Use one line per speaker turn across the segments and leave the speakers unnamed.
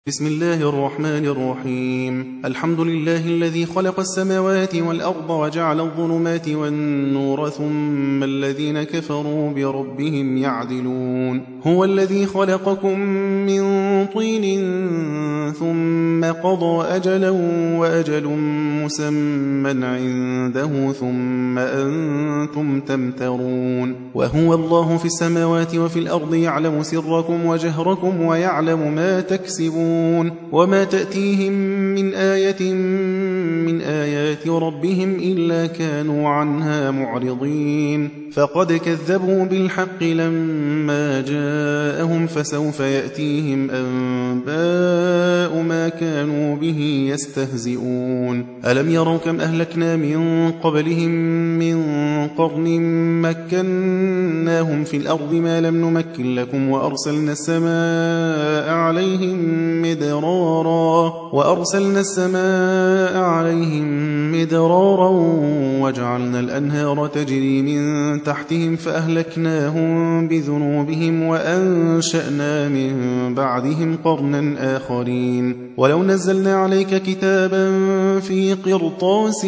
بسم الله الرحمن الرحيم. الحمد لله الذي خلق السماوات والأرض وجعل الظلمات والنور ثم الذين كفروا بربهم يعدلون. هو الذي خلقكم من طين ثم قضى أجلا وأجل مسمى عنده ثم أنتم تمترون. وهو الله في السماوات وفي الأرض يعلم سركم وجهركم ويعلم ما تكسبون وما تأتيهم من آية من آيات ربهم إلا كانوا عنها معرضين. فقد كذبوا بالحق لما جاءهم فسوف يأتيهم أنباء ما كانوا به يستهزئون. ألم يروا كم أهلكنا من قبلهم من قرن مكناهم في الأرض ما لم نمكن لكم وأرسلنا السماء عليهم مدرارا وجعلنا الأنهار تجري من تحتهم فأهلكناهم بذنوبهم وأنشأنا من بعدهم قرنا آخرين. ولو نزلنا عليك كتابا في قرطاس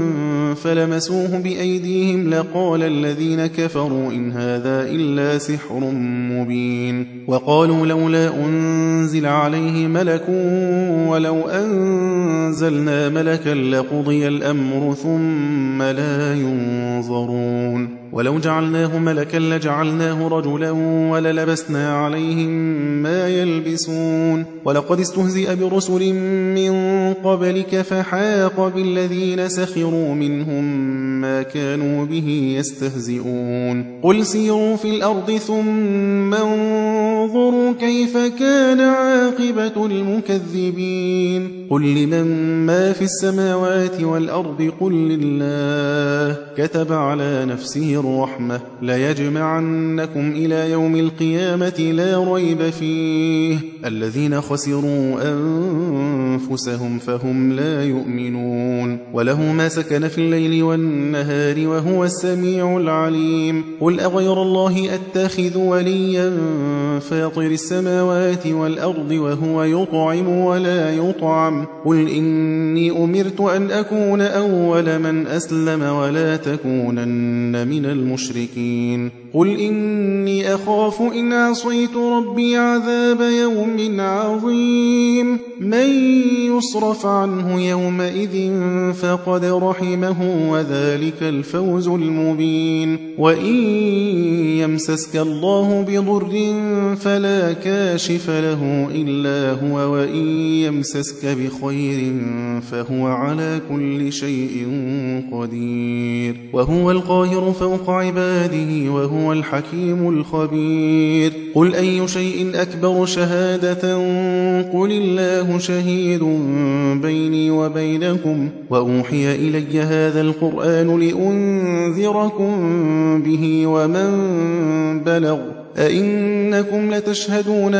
فلمسوه بأيديهم لقال الذين كفروا إن هذا إلا سحر مبين. وقالوا لولا أنزل عليه ملك ولو أنزلنا ملكا لقضي الأمر ثم لا ينظرون. ولو جعلناه ملكا لجعلناه رجلا وللبسنا عليهم ما يلبسون. ولقد استهزئ برسل من قبلك فحاق بالذين سخروا منهم ما كانوا به يستهزئون. قل سيروا في الأرض ثم انظروا كيف كان عاقبة المكذبين. قل لمن ما في السماوات والأرض قل لله كتب على نفسه الرحمة ليجمعنكم إلى يوم القيامة لا ريب فيه الذين خسروا أنفسهم فهم لا يؤمنون. وله ما سكن في الليل والنهار وهو السميع العليم. قل أغير الله أتخذ وليا فاطر السماوات والأرض وهو يطعم ولا يطعم. قل إني أمرت أن أكون أول من أسلم ولا تكونن من المشركين. قل إني أخاف إن عصيت ربي عذاب يوم عظيم. من يصرف عنه يومئذ فقد رحمه وذلك الفوز المبين. وإن يمسسك الله بضر فلا كاشف له إلا هو وإن يمسسك بخير فهو على كل شيء قدير. وهو القاهر فوق عباده وهو الحكيم الخبير. قل أي شيء أكبر شهادة قل الله شهيد بيني وبينكم وأوحي إلي هذا القرآن لأنذركم به ومن بلغ. أئنكم لتشهدون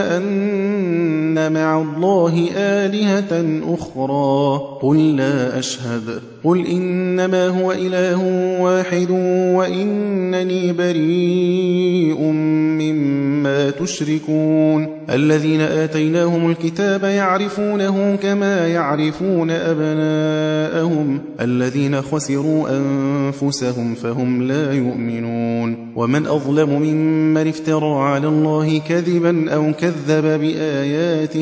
أن مع الله آلهة أخرى قل لا أشهد. قل إنما هو إله واحد وإنني بريء مما تشركون. الذين آتيناهم الكتاب يعرفونه كما يعرفون أبناءهم الذين خسروا أنفسهم فهم لا يؤمنون. ومن أظلم ممن افترى على الله كذبا أو كذب بآياته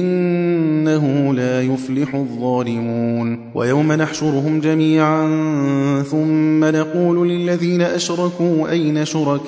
إنه لا يفلح الظالمون. ويوم نحشرهم جميعا ثم نقول للذين أشركوا أين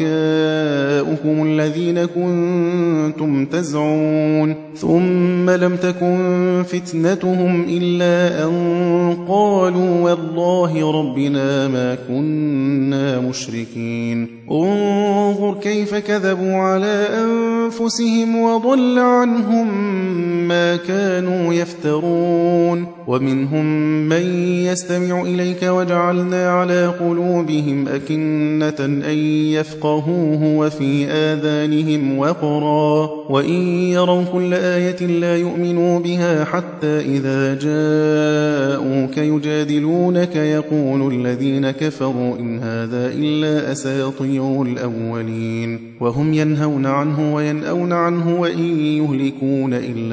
شركاؤكم الذين كنتم تزعمون ثم لم تكن فتنتهم إلا أن قالوا والله ربنا ما كنا مشركين. انظر كيف كذبوا على أنفسهم وضل عنهم ما كانوا يفترون. ومنهم من يستمع إليك وجعلنا على قلوبهم أكنة أن يفقهوه وفي آذانهم وقرا وإن يروا كل آية لا يؤمنوا بها حتى إذا جاءوك يجادلونك يقول الذين كفروا إن هذا إلا أساطير الأولين. وهم ينهون عنه وينأون عنه وإن يهلكون إلا أنفسهم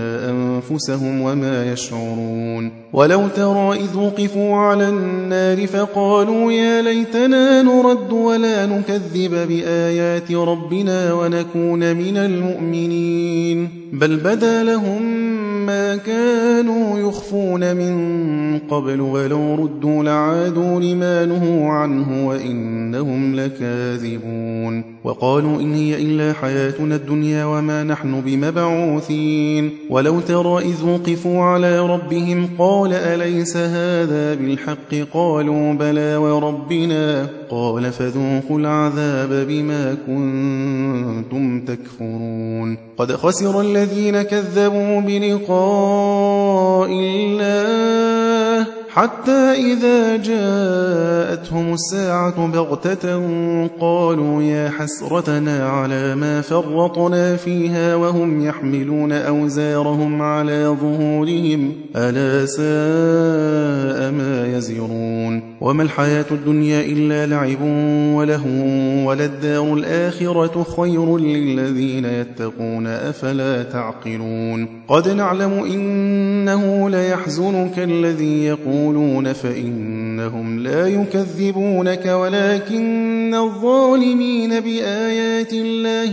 أنفسهم وما يشعرون. ولو ترى إذ وقفوا على النار فقالوا يا ليتنا نرد ولا نكذب بآيات ربنا ونكون من المؤمنين بل بدا لهم ما كانوا يخفون من قبل ولو ردوا لعادوا لما نهوا عنه وإنهم لكاذبون. وقالوا إن هي إلا حياتنا الدنيا وما نحن بمبعوثين. ولو ترى إذ وقفوا على ربهم قال أليس هذا بالحق قالوا بلى وربنا قال فذوقوا العذاب بما كنتم تكفرون. قد خسر الذين كذبوا بلقاء الله حتى إذا جاءتهم الساعة بغتة قالوا يا حسرتنا على ما فرطنا فيها وهم يحملون أوزارهم على ظهورهم ألا ساء ما يزرون. وما الحياة الدنيا إلا لعب ولهو وللدار الآخرة خير للذين يتقون أفلا تعقلون. قد نعلم إنه ليحزنك الذي يقولون فإنهم لا يكذبونك ولكن الظالمين بآيات الله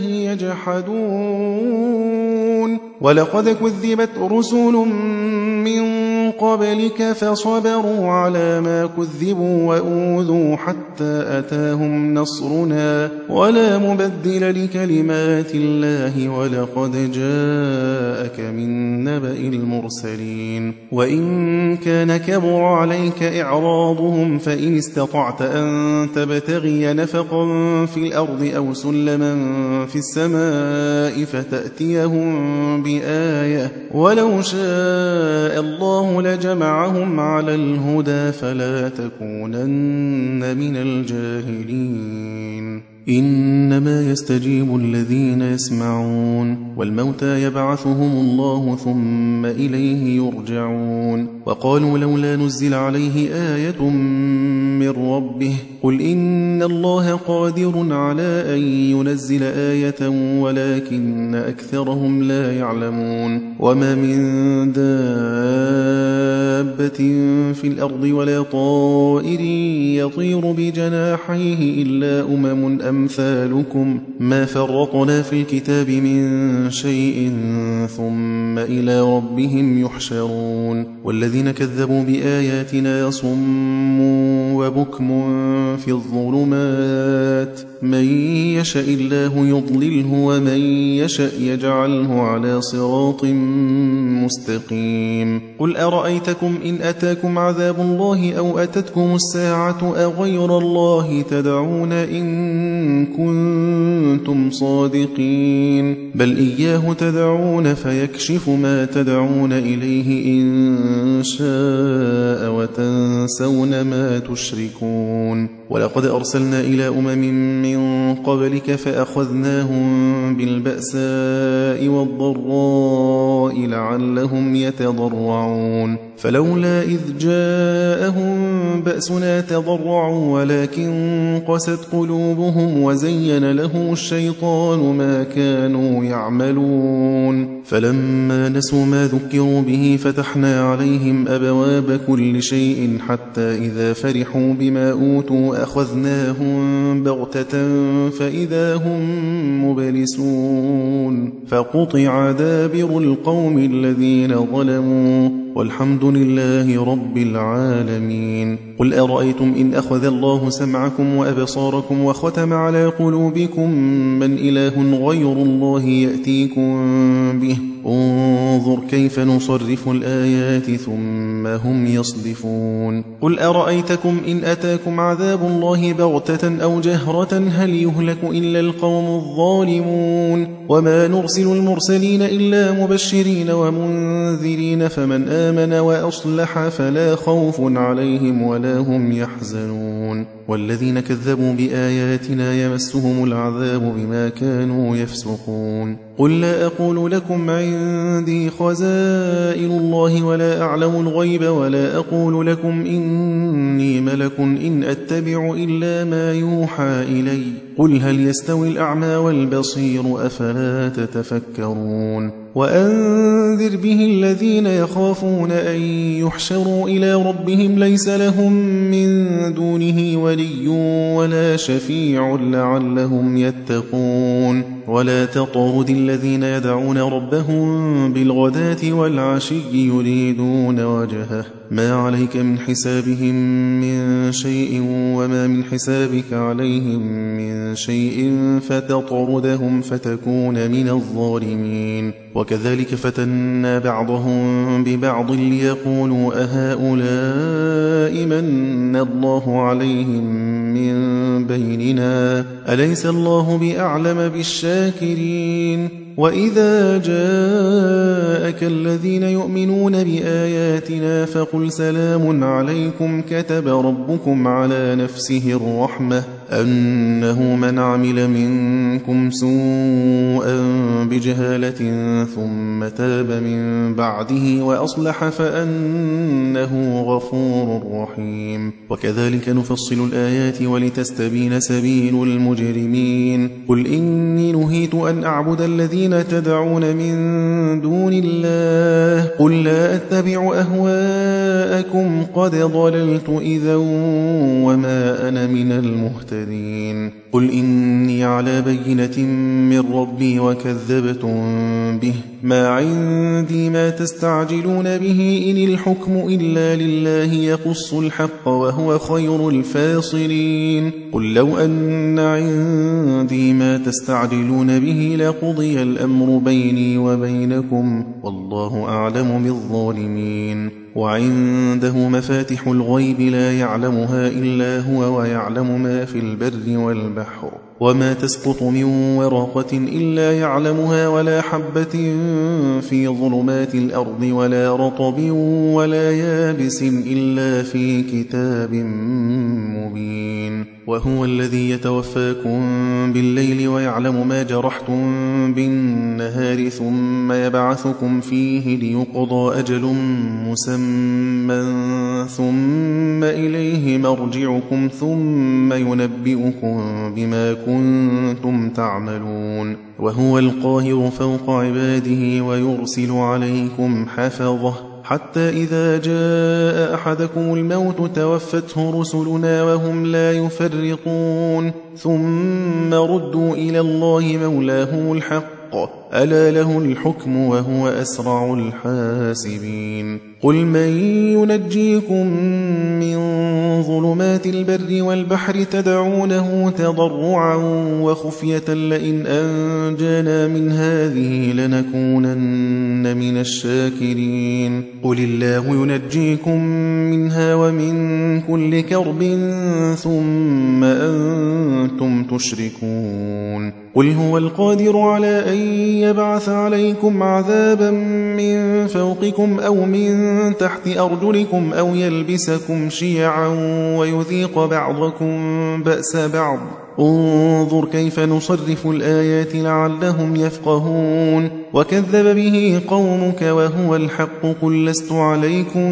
يجحدون. ولقد كذبت رسل من قبلك فصبروا على ما كذبوا وأوذوا حتى أتاهم نصرنا ولا مبدل لكلمات الله ولقد جاءك من نبأ المرسلين. وإن كان كبر عليك إعراضهم فإن استطعت أن تبتغي نفقا في الأرض أو سلما في السماء فتأتيهم بآية ولو شاء الله لجمعهم على الهدى فلا تكونن من الجاهلين. إنما يستجيب الذين يسمعون والموتى يبعثهم الله ثم إليه يرجعون. وقالوا لولا نزل عليه آية من ربه قل إن الله قادر على أن ينزل آية ولكن أكثرهم لا يعلمون. وما من دابة في الأرض ولا طائر يطير بجناحيه إلا أمم أمثالكم ما فرطنا في الكتاب من شيء ثم إلى ربهم يحشرون. والذين كذبوا بآياتنا صم وبكم في الظلمات من يشاء الله يضلله ومن يشاء يجعله على صراط مستقيم. قل أرأيتكم إن أتاكم عذاب الله أو أتتكم الساعة أغير الله تدعون إن كنتم صادقين بل إياه تدعون فيكشف ما تدعون إليه إن شاء وتنسون ما تشركون. ولقد أرسلنا إلى من قبلك فأخذناهم بالبأساء والضراء لعلهم يتضرعون. فلولا إذ جاءهم بأسنا تضرعوا ولكن قست قلوبهم وزين لهم الشيطان ما كانوا يعملون. فلما نسوا ما ذكروا به فتحنا عليهم أبواب كل شيء حتى إذا فرحوا بما أوتوا أخذناهم بغتة فإذا هم مبلسون. فقطع دابر القوم الذين ظلموا والحمد لله رب العالمين. قل أرأيتم إن أخذ الله سمعكم وأبصاركم وختم على قلوبكم من إله غير الله يأتيكم به انظر كيف نصرف الآيات ثم هم يصدفون. قل أرأيتكم إن أتاكم عذاب الله بغتة أو جهرة هل يهلك إلا القوم الظالمون. وما نرسل المرسلين إلا مبشرين ومنذرين فمن آمن وأصلح فلا خوف عليهم ولا هم يحزنون. والذين كذبوا بآياتنا يمسهم العذاب بما كانوا يفسقون قل لا أقول لكم عندي خزائن الله ولا أعلم الغيب ولا أقول لكم إني ملك إن أتبع إلا ما يوحى إلي قل هل يستوي الأعمى والبصير أفلا تتفكرون وأنذر به الذين يخافون أن يحشروا إلى ربهم ليس لهم من دونه ولي ولا شفيع لعلهم يتقون ولا تطرد الذين يدعون ربهم بالغداة والعشي يريدون وجهه ما عليك من حسابهم من شيء وما من حسابك عليهم من شيء فتطردهم فتكون من الظالمين وكذلك فتنا بعضهم ببعض ليقولوا أهؤلاء من الله عليهم من بيننا أليس الله بأعلم بالشاكرين وإذا جاءك الذين يؤمنون بآياتنا فقل سلام عليكم كتب ربكم على نفسه الرحمة أنه من عمل منكم سوءا بجهالة ثم تاب من بعده وأصلح فأنه غفور رحيم وكذلك نفصل الآيات ولتستبين سبيل المجرمين قل إني نهيت أن أعبد الذين تدعون من دون الله قل لا أتبع أهواءكم قد ضللت إذا وما أنا من المهتدين قل إني على بينة من ربي وكذبتم به ما عندي ما تستعجلون به إن الحكم إلا لله يقص الحق وهو خير الفاصلين قل لو أن عندي ما تستعجلون به لقضي الأمر بيني وبينكم والله أعلم بالظالمين وعنده مفاتح الغيب لا يعلمها إلا هو ويعلم ما في البر والبحر وما تسقط من ورقة إلا يعلمها ولا حبة في ظلمات الأرض ولا رطب ولا يابس إلا في كتاب مبين وهو الذي يتوفاكم بالليل ويعلم ما جرحتم بالنهار ثم يبعثكم فيه ليقضى أجل مسمى ثم إليه مرجعكم ثم ينبئكم بما كنتم تعملون وهو القاهر فوق عباده ويرسل عليكم حفظه حتى إذا جاء أحدكم الموت توفته رسلنا وهم لا يفرطون ثم ردوا إلى الله مولاهم الحق ألا له الحكم وهو أسرع الحاسبين قل من ينجيكم من ظلمات البر والبحر تدعونه تضرعا وخفية لئن أنجانا من هذه لنكونن من الشاكرين قل الله ينجيكم منها ومن كل كرب ثم أنتم تشركون قل هو القادر على أن يبعث عليكم عذابا من فوقكم أو من تحت أرجلكم أو يلبسكم شيعا ويذيق بعضكم بأس بعض انظر كيف نصرف الآيات لعلهم يفقهون وكذب به قومك وهو الحق قل لست عليكم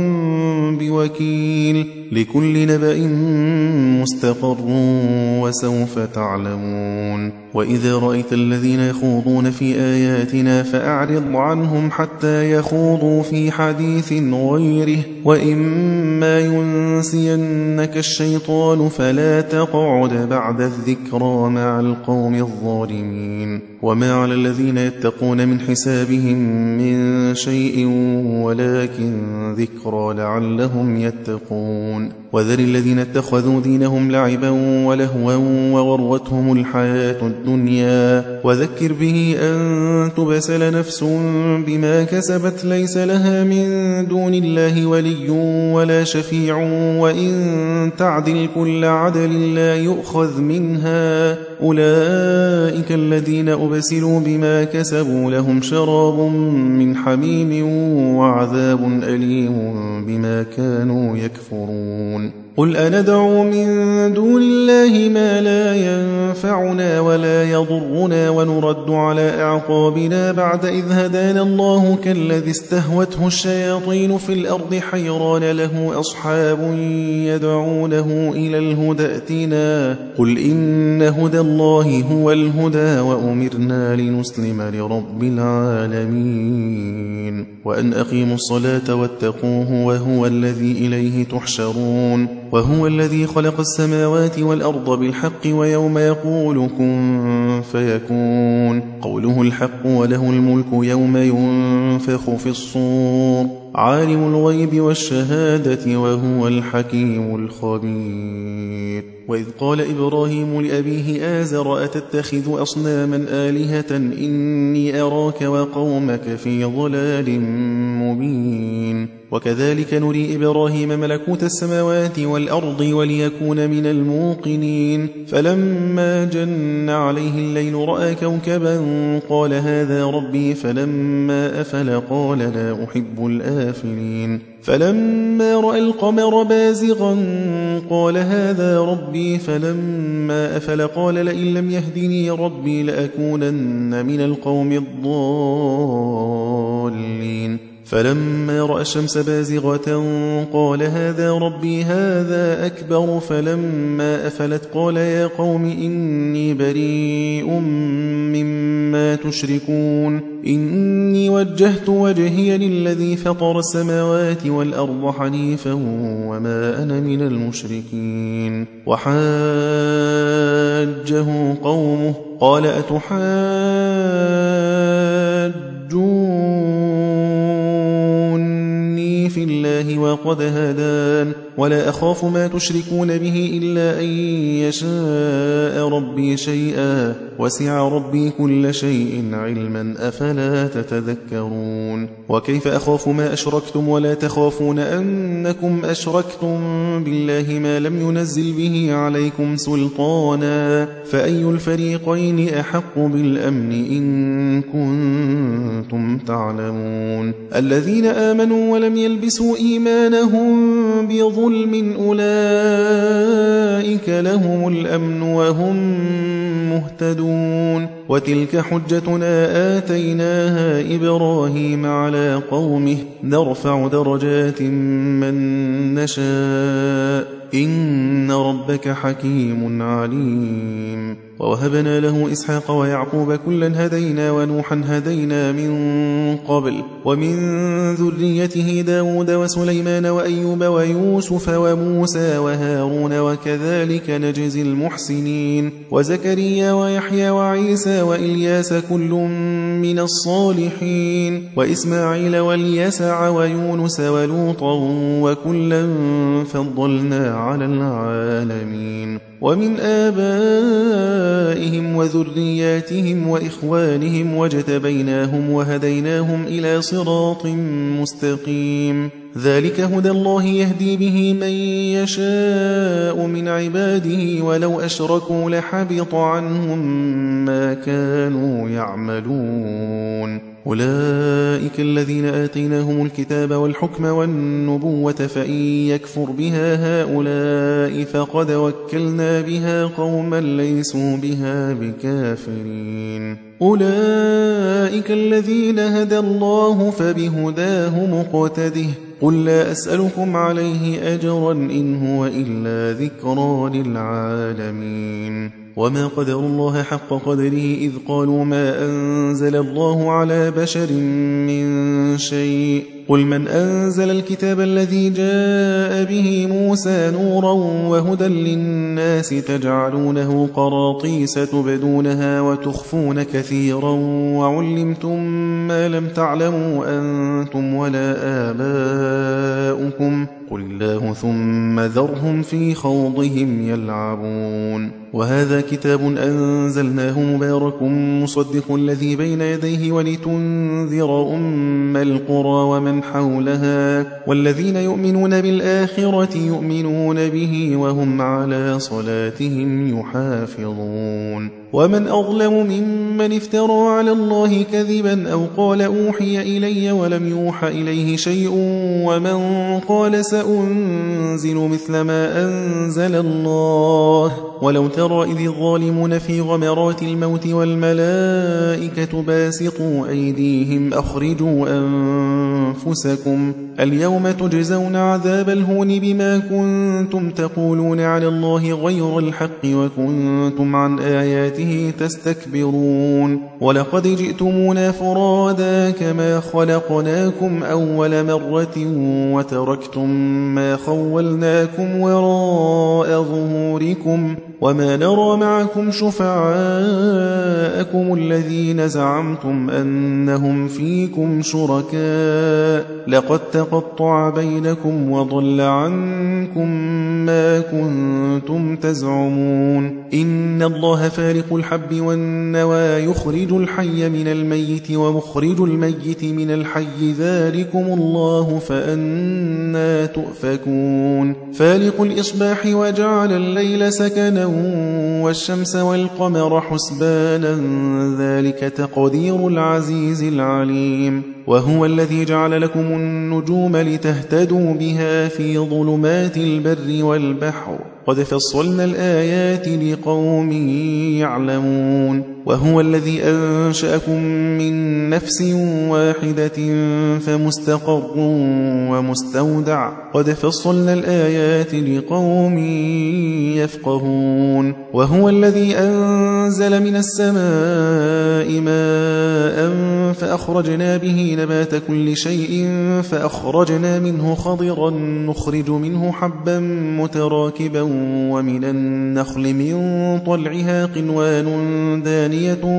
بوكيل لكل نبأ مستقر وسوف تعلمون وإذا رأيت الذين يخوضون في آياتنا فأعرض عنهم حتى يخوضوا في حديث غيره وإما ينسينك الشيطان فلا تقعد بعد الذكرى مع القوم الظالمين وما على الذين يتقون من حسابهم من شيء ولكن ذكرى لعلهم يتقون وذر الذين اتخذوا دينهم لعبا ولهوا وغرتهم الحياة الدنيا وذكر به أن تبسل نفس بما كسبت ليس لها من دون الله ولي ولا شفيع وإن تعدل كل عدل لا يؤخذ منها أولئك الذين أبسلوا بما كسبوا لهم شراب من حميم وعذاب أليم بما كانوا يكفرون قل أندعو من دون الله ما لا ينفعنا ولا يضرنا ونرد على أعقابنا بعد إذ هدانا الله كالذي استهوته الشياطين في الأرض حيران له أصحاب يدعونه إلى الهدى ائتنا قل إن هدى الله هو الهدى وأمرنا لنسلم لرب العالمين وأن أقيموا الصلاة واتقوه وهو الذي إليه تحشرون وهو الذي خلق السماوات والأرض بالحق ويوم يقول كن فيكون قوله الحق وله الملك يوم ينفخ في الصور عالم الغيب والشهادة وهو الحكيم الخبير وإذ قال إبراهيم لأبيه آزر أتتخذ أصناما آلهة إني أراك وقومك في ضلال مبين وكذلك نري إبراهيم ملكوت السماوات والأرض وليكون من الموقنين فلما جن عليه الليل رأى كوكبا قال هذا ربي فلما أفل قال لا أحب الآفلين فلما رأى القمر بازغا قال هذا ربي فلما أفل قال لئن لم يهدني ربي لأكونن من القوم الضالين فلما رأى الشمس بازغة قال هذا ربي هذا أكبر فلما أفلت قال يا قوم إني بريء مما تشركون إني وجهت وجهي للذي فطر السماوات والأرض حنيفا وما أنا من المشركين وحاجه قومه قال أتحاجوني في الله وقد هدان ولا أخاف ما تشركون به إلا أن يشاء ربي شيئا وسع ربي كل شيء علما أفلا تتذكرون وكيف أخاف ما أشركتم ولا تخافون أنكم أشركتم بالله ما لم ينزل به عليكم سلطانا فأي الفريقين أحق بالأمن إن كنتم تعلمون الذين آمنوا ولم يلبسوا إيمانهم بظلم أولئك لهم الأمن وهم مهتدون وتلك حجتنا آتيناها إبراهيم على قومه نرفع درجات من نشاء إن ربك حكيم عليم ووهبنا له إسحاق ويعقوب كلا هدينا ونوحا هدينا من قبل ومن ذريته داود وسليمان وأيوب ويوسف وموسى وهارون وكذلك نجزي المحسنين وزكريا ويحيى وعيسى وإلياس كل من الصالحين وإسماعيل واليسع ويونس ولوطا وكلا فضلنا على العالمين ومن آبائهم وذرياتهم وإخوانهم واجتبيناهم وهديناهم إلى صراط مستقيم ذلك هدى الله يهدي به من يشاء من عباده ولو أشركوا لحبط عنهم ما كانوا يعملون أولئك الذين آتيناهم الكتاب والحكم والنبوة فإن يكفر بها هؤلاء فقد وكلنا بها قوما ليسوا بها بكافرين أولئك الذين هدى الله فبهداه مقتده قل لا أسألكم عليه أجرا إن هو إلا ذكرى للعالمين وما قدر الله حق قدره إذ قالوا ما أنزل الله على بشر من شيء قل من أنزل الكتاب الذي جاء به موسى نورا وهدى للناس تجعلونه قراطيس تبدونها وتخفون كثيرا وعلمتم ما لم تعلموا أنتم ولا آباؤكم قل الله ثم ذرهم في خوضهم يلعبون وهذا كتاب أنزلناه مبارك مصدق الذي بين يديه ولتنذر أم القرى ومن حولها والذين يؤمنون بالآخرة يؤمنون به وهم على صلاتهم يحافظون ومن أظلم ممن افترى على الله كذبا أو قال أوحي إلي ولم يوحى إليه شيء ومن قال سأنزل مثل ما أنزل الله ولو ترى إذ الظالمون في غمرات الموت والملائكة باسطوا أيديهم أخرجوا أنفسكم اليوم تجزون عذاب الهون بما كنتم تقولون على الله غير الحق وكنتم عن آياته تستكبرون ولقد جئتمونا فرادا كما خلقناكم أول مرة وتركتم ما خولناكم وراء ظهوركم وما نرى معكم شفعاءكم الذين زعمتم أنهم فيكم شركاء لقد تقطع بينكم وضل عنكم ما كنتم تزعمون إن الله فارق الحب والنوى يخرج الحي من الميت ومخرج الميت من الحي ذلكم الله فأنى تؤفكون فالق الإصباح وجعل الليل سكنا والشمس والقمر حسبانا ذلك تقدير العزيز العليم وهو الذي جعل لكم النجوم لتهتدوا بها في ظلمات البر والبحر قد فصلنا الآيات لقوم يعلمون وهو الذي أنشأكم من نفس واحدة فمستقر ومستودع قد فصلنا الآيات لقوم يفقهون وهو الذي أنزل من السماء ماء فأخرجنا به نبات كل شيء فأخرجنا منه خضرا نخرج منه حبا متراكبا ومن النخل من طلعها قنوان دانية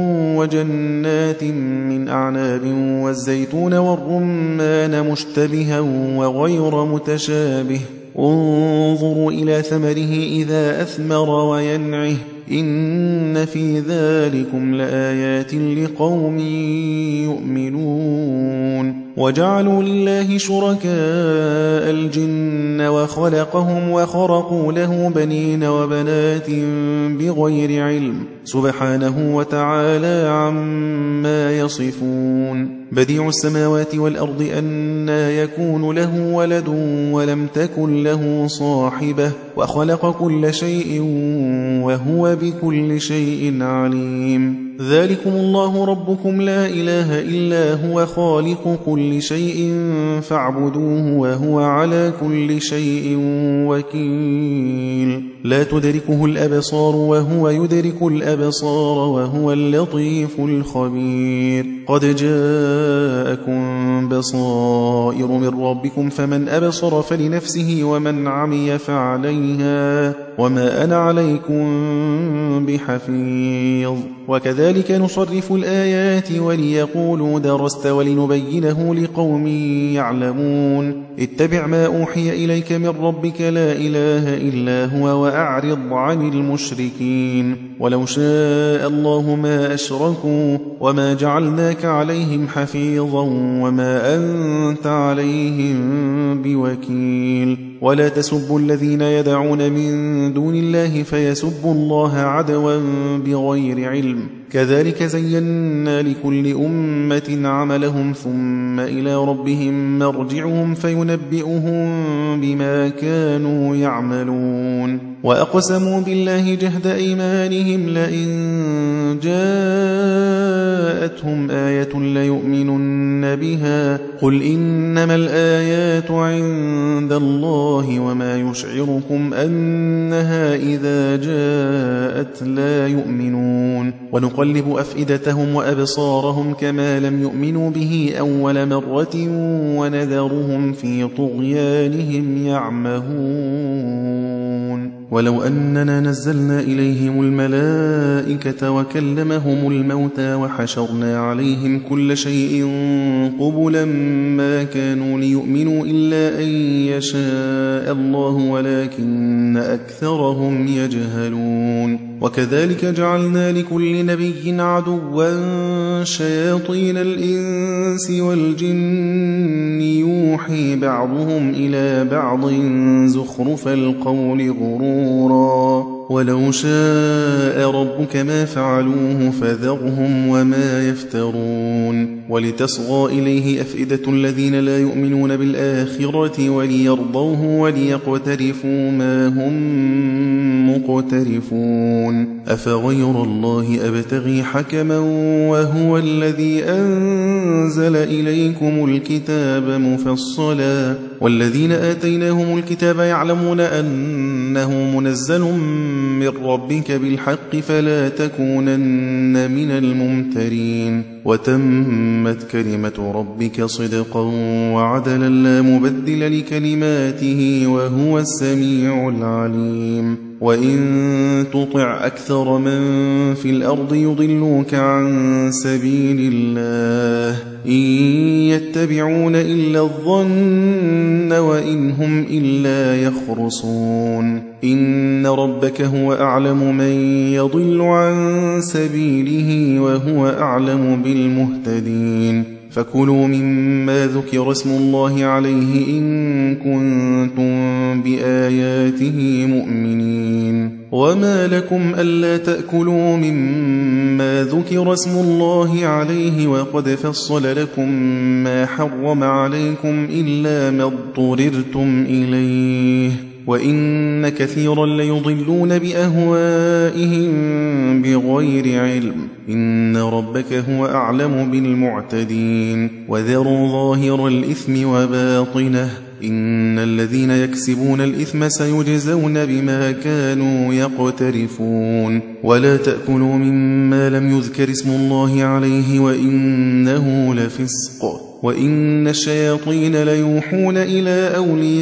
وجنات من أعناب والزيتون والرمان مشتبها وغير متشابه انظروا إلى ثمره إذا أثمر وينعه إن في ذلكم لآيات لقوم يؤمنون وجعلوا لله شركاء الجن وخلقهم وخرقوا له بنين وبنات بغير علم سبحانه وتعالى عما يصفون بديع السماوات والأرض أنى يكون له ولد ولم تكن له صاحبة وخلق كل شيء وهو بكل شيء عليم ذلكم الله ربكم لا إله إلا هو خالق كل شيء فاعبدوه وهو على كل شيء وكيل لا تدركه الأبصار وهو يدرك الأبصار وهو اللطيف الخبير قد جاءكم بصائر من ربكم فمن أبصر فلنفسه ومن عمي فعليها وما أنا عليكم بحفيظ وكذلك نصرف الآيات وليقولوا درست ولنبينه لقوم يعلمون اتبع ما أوحي إليك من ربك لا إله إلا هو وأعرض عن المشركين ولو شاء الله ما أشركوا وما جعلناك عليهم حفيظا وما أنت عليهم بوكيل ولا تسبوا الذين يدعون من دون الله فيسبوا الله عدوا بغير علم كذلك زينا لكل أمة عملهم ثم إلى ربهم مرجعهم فينبئهم بما كانوا يعملون وأقسموا بالله جهد أيمانهم لئن جاءتهم آية ليؤمنن بها قل إنما الآيات عند الله وما يشعركم أنها إذا جاءت لا يؤمنون ونقلب أفئدتهم وأبصارهم كما لم يؤمنوا به أول مرة ونذرهم في طغيانهم يعمهون ولو أننا نزلنا إليهم الملائكة وكلمهم الموتى وحشرنا عليهم كل شيء قبلا ما كانوا ليؤمنوا إلا أن يشاء الله ولكن أكثرهم يجهلون وكذلك جعلنا لكل نبي عدوا شياطين الإنس والجن يوحي بعضهم إلى بعض زخرف القول غرورا ولو شاء ربك ما فعلوه فذرهم وما يفترون ولتصغى إليه أفئدة الذين لا يؤمنون بالآخرة وليرضوه وليقترفوا ما هم مقترفون أفغير الله أبتغي حكما وهو الذي أنزل إليكم الكتاب مفصلا والذين آتيناهم الكتاب يعلمون أنه منزل من ربك بالحق فلا تكونن من الممترين وتمت كلمة ربك صدقا وعدلا لا مبدل لكلماته وهو السميع العليم وإن تطع أكثر من في الأرض يضلوك عن سبيل الله إن يتبعون إلا الظن وإن هم إلا يخرصون إن ربك هو أعلم من يضل عن سبيله وهو أعلم بالمهتدين فكلوا مما ذكر اسم الله عليه إن كنتم بآياته مؤمنين وما لكم ألا تأكلوا مما ذكر اسم الله عليه وقد فصل لكم ما حرم عليكم إلا ما اضطررتم إليه وإن كثيرا ليضلون بأهوائهم بغير علم إن ربك هو أعلم بالمعتدين وذروا ظاهر الإثم وباطنه إن الذين يكسبون الإثم سيجزون بما كانوا يقترفون ولا تأكلوا مما لم يذكر اسم الله عليه وإنه لفسق وإن الشياطين ليوحون إلى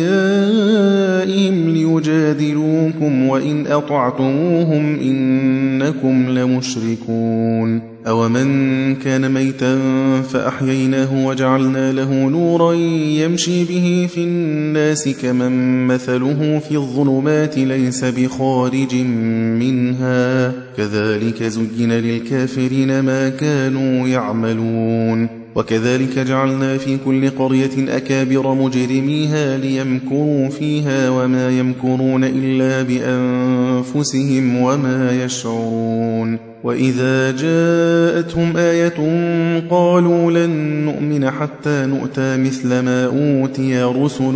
أوليائهم ليجادلوكم وإن أطعتموهم إنكم لمشركون أومن كان ميتا فأحييناه وجعلنا له نورا يمشي به في الناس كمن مثله في الظلمات ليس بخارج منها كذلك زين للكافرين ما كانوا يعملون وكذلك جعلنا في كل قرية أكابر مجرميها ليمكروا فيها وما يمكرون إلا بأنفسهم وما يشعرون وإذا جاءتهم آية قالوا لن نؤمن حتى نؤتى مثل ما أوتي رسل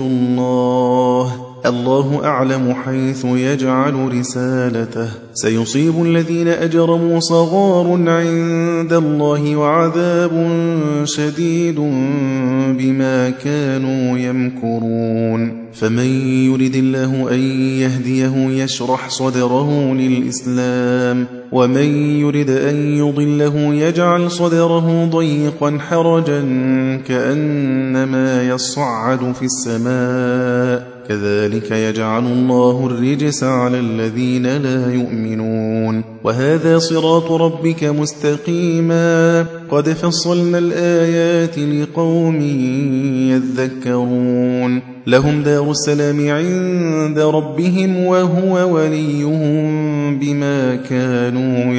الله أعلم حيث يجعل رسالته سيصيب الذين أجرموا صغار عند الله وعذاب شديد بما كانوا يمكرون فمن يرد الله أن يهديه يشرح صدره للإسلام ومن يرد أن يضله يجعل صدره ضيقا حرجا كأنما يصعد في السماء كذلك يجعل الله الرجس على الذين لا يؤمنون وهذا صراط ربك مستقيما قد فصلنا الآيات لقوم يذكرون لهم دار السلام عند ربهم وهو وليهم بما كانوا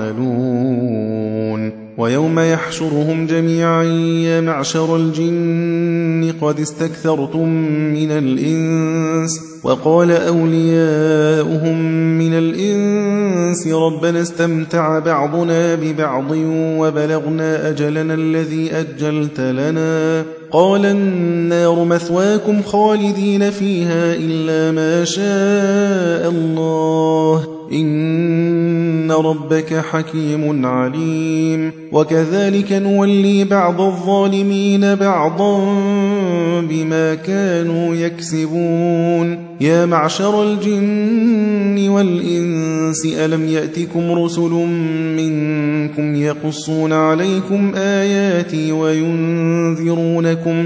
يعملون ويوم يحشرهم جميعا يا معشر الجن قد استكثرتم من الإنس وقال أولياؤهم من الإنس ربنا استمتع بعضنا ببعض وبلغنا أجلنا الذي أجلت لنا قال النار مثواكم خالدين فيها إلا ما شاء الله إن ربك حكيم عليم وكذلك نولي بعض الظالمين بعضا بما كانوا يكسبون يا معشر الجن والإنس ألم يأتكم رسل منكم يقصون عليكم آياتي وينذرونكم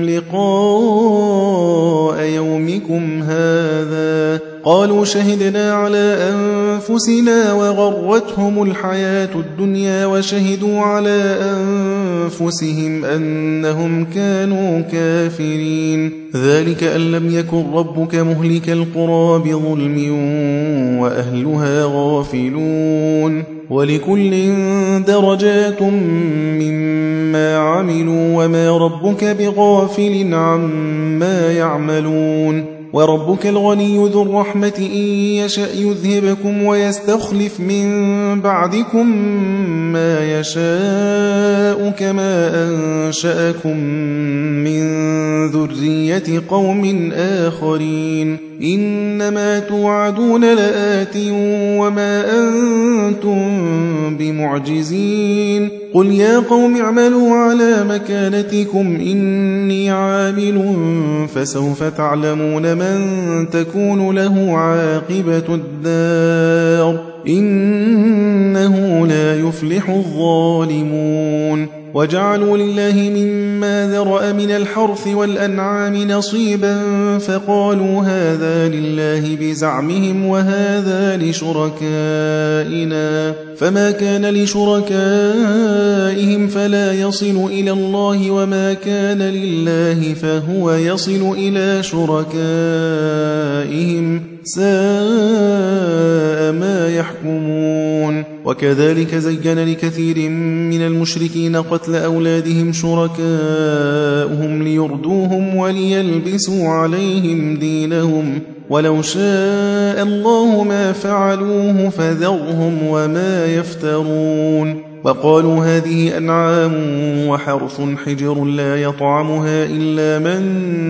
لقاء يومكم هذا قالوا شهدنا على أنفسنا وغرتهم الحياة الدنيا وشهدوا على أنفسهم أنهم كانوا كافرين ذلك أن لم يكن ربك مهلك القرى بظلم وأهلها غافلون ولكل درجات مما عملوا وما ربك بغافل عما يعملون وربك الغني ذو الرحمة إن يشأ يذهبكم ويستخلف من بعدكم ما يشاء كما أنشأكم من ذرية قوم آخرين إنما توعدون لآت وما أنتم بمعجزين قل يا قوم اعملوا على مكانتكم إني عامل فسوف تعلمون من تكون له عاقبة الدار إنه لا يفلح الظالمون وجعلوا لله مما ذرأ من الحرث والأنعام نصيبا فقالوا هذا لله بزعمهم وهذا لشركائنا فما كان لشركائهم فلا يصل إلى الله وما كان لله فهو يصل إلى شركائهم ساء ما يحكمون وكذلك زين لكثير من المشركين قتل أولادهم شركاؤهم ليردوهم وليلبسوا عليهم دينهم ولو شاء الله ما فعلوه فذرهم وما يفترون وقالوا هذه أنعام وحرث حجر لا يطعمها إلا من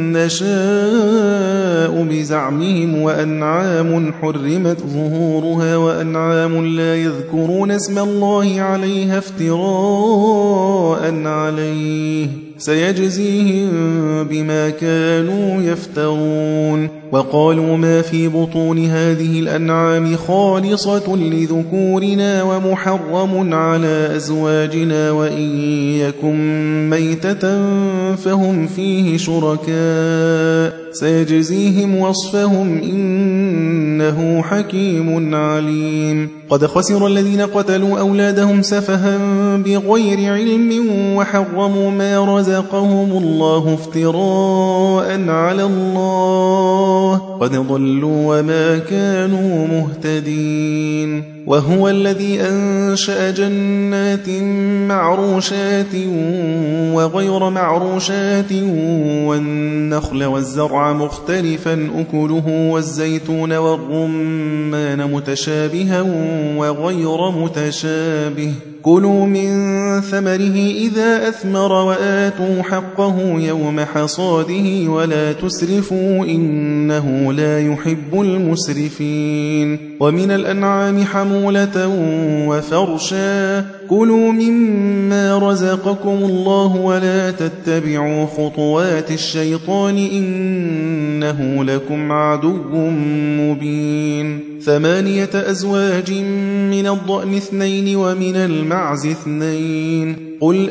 نشاء بزعمهم وأنعام حرمت ظهورها وأنعام لا يذكرون اسم الله عليها افتراء عليه سيجزيهم بما كانوا يفترون وقالوا ما في بطون هذه الأنعام خالصة لذكورنا ومحرم على أزواجنا وإن يكن ميتة فهم فيه شركاء سيجزيهم وصفهم إنه حكيم عليم قد خسر الذين قتلوا أولادهم سفها بغير علم وحرموا ما رزقهم الله افتراء على الله قد ضلوا وما كانوا مهتدين وهو الذي أنشأ جنات معروشات وغير معروشات والنخل والزرع مختلفا أكله والزيتون والرمان متشابها وغير متشابه كلوا من ثمره إذا أثمر وآتوا حقه يوم حصاده ولا تسرفوا إنه لا يحب المسرفين ومن الأنعام حمولة وفرشا كلوا مما رزقكم الله ولا تتبعوا خطوات الشيطان إنه لكم عدو مبين 8 أزواج من الضأن 2 ومن المعز 2 قل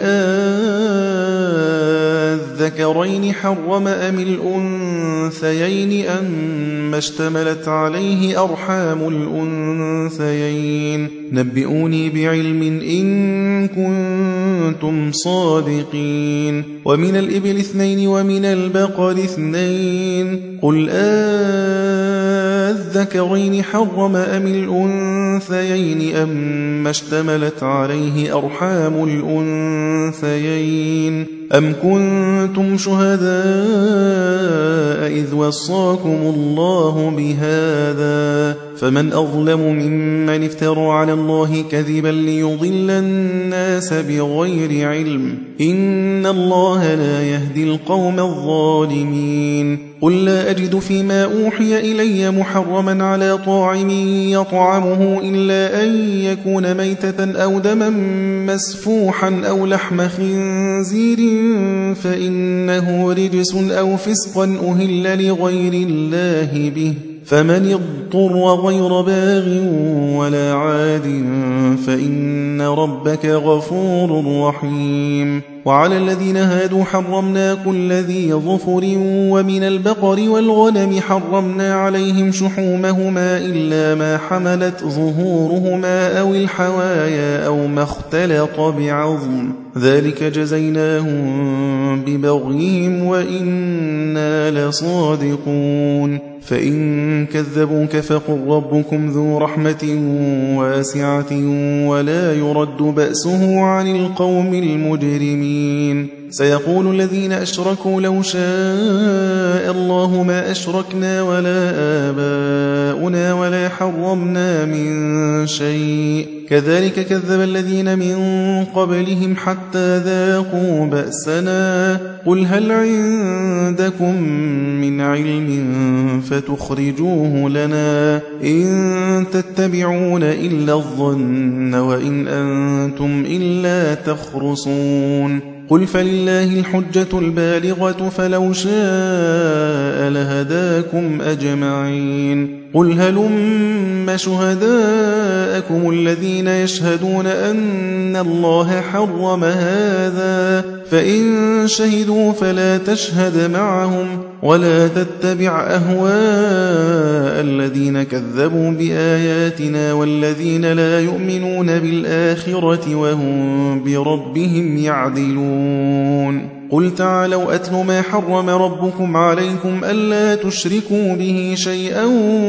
الذكرين حرم أم الأنثيين أما اشتملت عليه أرحام الأنثيين نبئوني بعلم إن كنتم صادقين ومن الإبل 2 ومن البقر 2 قل الذكرين حرم أم الأنثيين أما اشتملت عليه أرحام الأنثيين أم كنتم شهداء إذ وصاكم الله بهذا فمن أظلم ممن افترى على الله كذبا ليضل الناس بغير علم إن الله لا يهدي القوم الظالمين قل لا أجد فيما أوحي إلي محرما على طاعم يطعمه إلا أن يكون ميتة أو دما مسفوحا أو لحم خنزير فإنه رجس أو فسقا أهل لغير الله به فمن اضطر غير باغ ولا عاد فإن ربك غفور رحيم وعلى الذين هادوا حرمنا كل ذي ظفر ومن البقر والغنم حرمنا عليهم شحومهما إلا ما حملت ظهورهما أو الحوايا أو ما اختلط بعظم ذلك جزيناهم ببغيهم وإنا لصادقون فإن كذبوك فقل ربكم ذو رحمة واسعة ولا يرد بأسه عن القوم المجرمين سيقول الذين أشركوا لو شاء الله ما ما أشركنا ولا آباؤنا ولا حرمنا من شيء كذلك كذب الذين من قبلهم حتى ذاقوا بأسنا قل هل عندكم من علم فتخرجوه لنا إن تتبعون إلا الظن وإن أنتم إلا تخرصون قل فلله الحجة البالغة فلو شاء لهداكم أجمعين قل هلم شهداءكم الذين يشهدون أن الله حرم هذا فإن شهدوا فلا تشهد معهم ولا تتبع أهواء الذين كذبوا بآياتنا والذين لا يؤمنون بالآخرة وهم بربهم يعدلون قل تعالوا أتل ما حرم ربكم عليكم ألا تشركوا به شيئا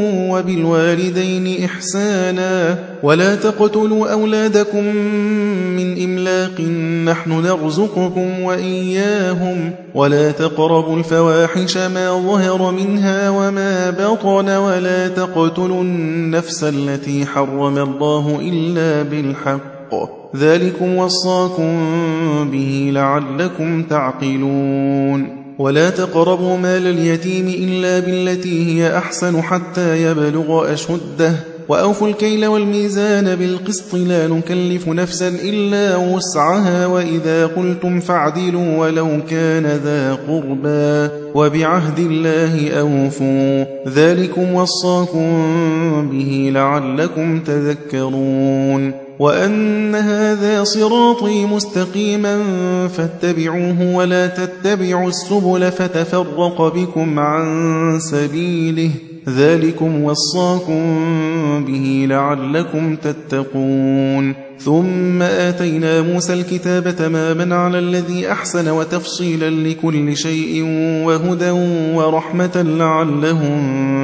وبالوالدين إحسانا ولا تقتلوا أولادكم من إملاق نحن نرزقكم وإياهم ولا تقربوا الفواحش ما ظهر منها وما بطن ولا تقتلوا النفس التي حرم الله إلا بالحق ذلكم وصاكم به لعلكم تعقلون ولا تقربوا مال اليتيم إلا بالتي هي أحسن حتى يبلغ أشده وأوفوا الكيل والميزان بالقسط لا نكلف نفسا إلا وسعها وإذا قلتم فاعدلوا ولو كان ذا قربى وبعهد الله أوفوا ذلكم وصاكم به لعلكم تذكرون وأن هذا صراطي مستقيما فاتبعوه ولا تتبعوا السبل فتفرق بكم عن سبيله ذلكم وصاكم به لعلكم تتقون ثم آتينا موسى الكتاب تماما على الذي أحسن وتفصيلا لكل شيء وهدى ورحمة لعلهم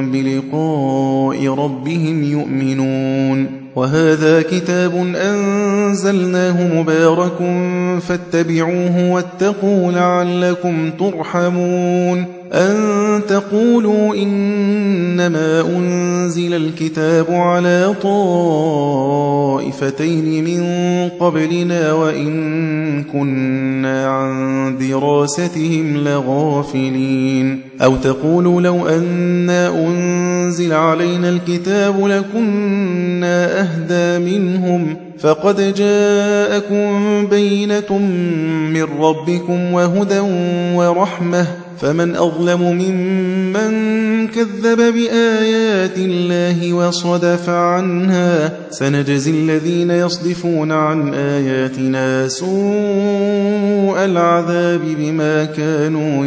بلقاء ربهم يؤمنون وهذا كتاب أنزلناه مبارك فاتبعوه واتقوا لعلكم ترحمون أن تقولوا إنما أنزل الكتاب على طائفتين من قبلنا وإن كنا عن دراستهم لغافلين أو تقولوا لو أنا أنزل علينا الكتاب لكنا أهدى منهم فقد جاءكم بينة من ربكم وهدى ورحمة فمن أظلم ممن كذب بآيات الله وصدف عنها سنجزي الذين يصدفون عن آياتنا سوء العذاب بما كانوا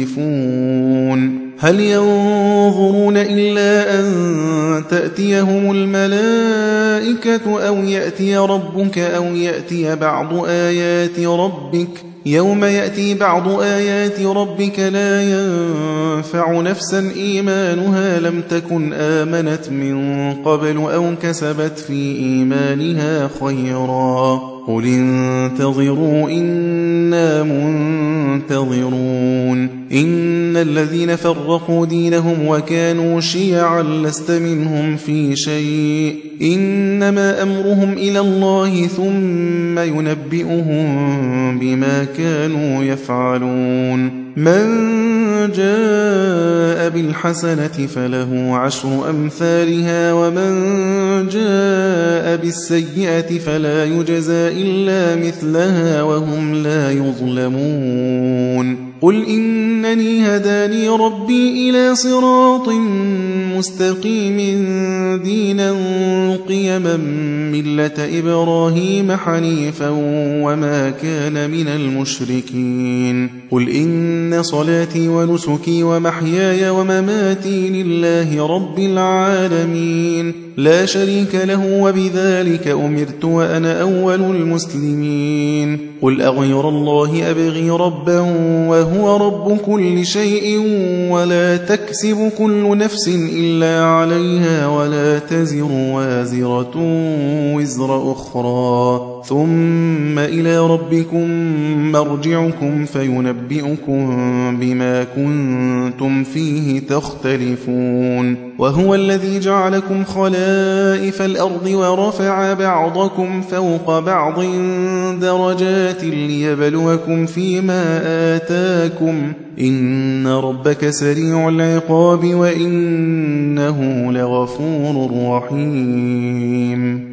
يصدفون هل ينظرون إلا أن تأتيهم الملائكة أو يأتي ربك أو يأتي بعض آيات ربك يوم يأتي بعض آيات ربك لا ينفع نفسا إيمانها لم تكن آمنت من قبل أو كسبت في إيمانها خيرا قل انتظروا إنا منتظرون إن الذين فرقوا دينهم وكانوا شيعا لست منهم في شيء إنما أمرهم إلى الله ثم ينبئهم بما كانوا يفعلون من جاء بالحسنة فله عشر أمثالها ومن جاء بالسيئة فلا يجزى إلا مثلها وهم لا يظلمون قل إنني هداني ربي إلى صراط مستقيم دينا قيما ملة إبراهيم حنيفا وما كان من المشركين قل إن صلاتي ونسكي ومحياي ومماتي لله رب العالمين لا شريك له وبذلك أمرت وأنا أول المسلمين قل أغير الله أبغي ربا وهو رب كل شيء ولا تكسب كل نفس إلا عليها ولا تزر وازرة وزر أخرى ثم إلى ربكم مرجعكم فينبئكم بما كنتم فيه تختلفون وهو الذي جعلكم خلائف الأرض ورفع بعضكم فوق بعض درجات ليبلوكم فيما آتاكم إن ربك سريع العقاب وإنه لغفور رحيم